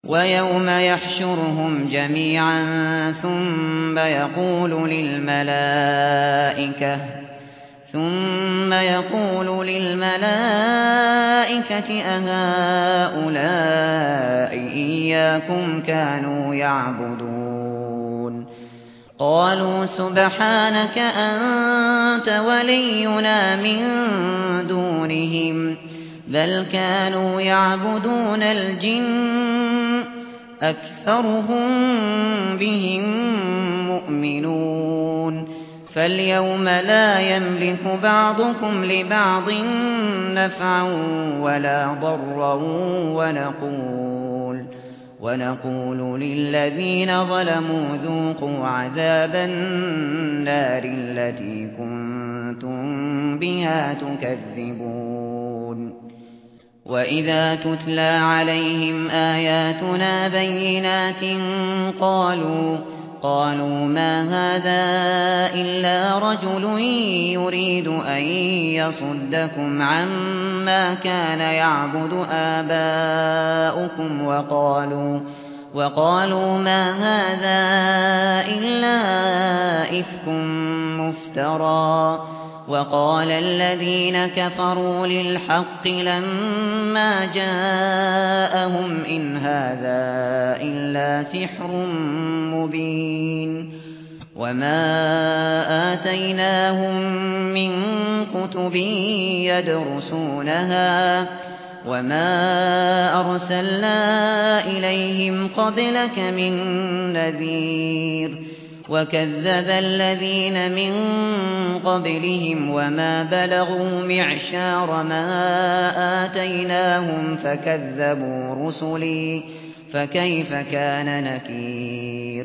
ويوم يحشرهم جميعا ثم يقول للملائكة أهؤلاء إياكم كانوا يعبدون قالوا سبحانك أنت ولينا من دونهم بل كانوا يعبدون الجن أكثرهم بهم مؤمنون فاليوم لا يملك بعضكم لبعض نفعا ولا ضرا ونقول للذين ظلموا ذوقوا عذاب النار التي كنتم بها تكذبون وإذا تتلى عليهم آياتنا بينات قالوا ما هذا إلا رجل يريد أن يصدكم عما كان يعبد آباؤكم وقالوا ما هذا إلا إفك مفترى وقال الذين كفروا للحق لما جاءهم إن هذا إلا سحر مبين وما آتيناهم من كتب يدرسونها وما أرسلنا إليهم قبلك من نذير وكذب الذين من قبلهم وما بلغوا معشار ما آتيناهم فكذبوا رسلي فكيف كان نكير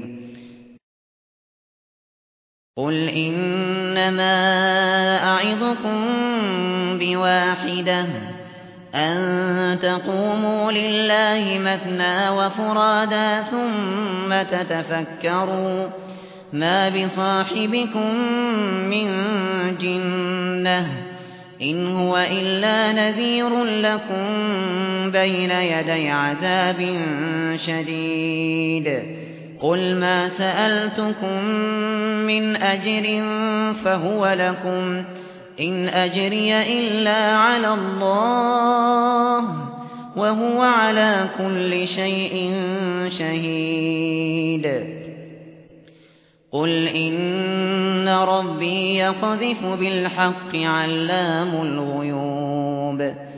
قل إنما أعظكم بواحدة أن تقوموا لله مثنى وفرادا ثم تتفكروا ما بصاحبكم من جنة إن هو إلا نذير لكم بين يدي عذاب شديد قل ما سألتكم من أجر فهو لكم إن أجري إلا على الله وهو على كل شيء شهيد قل إن ربي يقذف بالحق علام الغيوب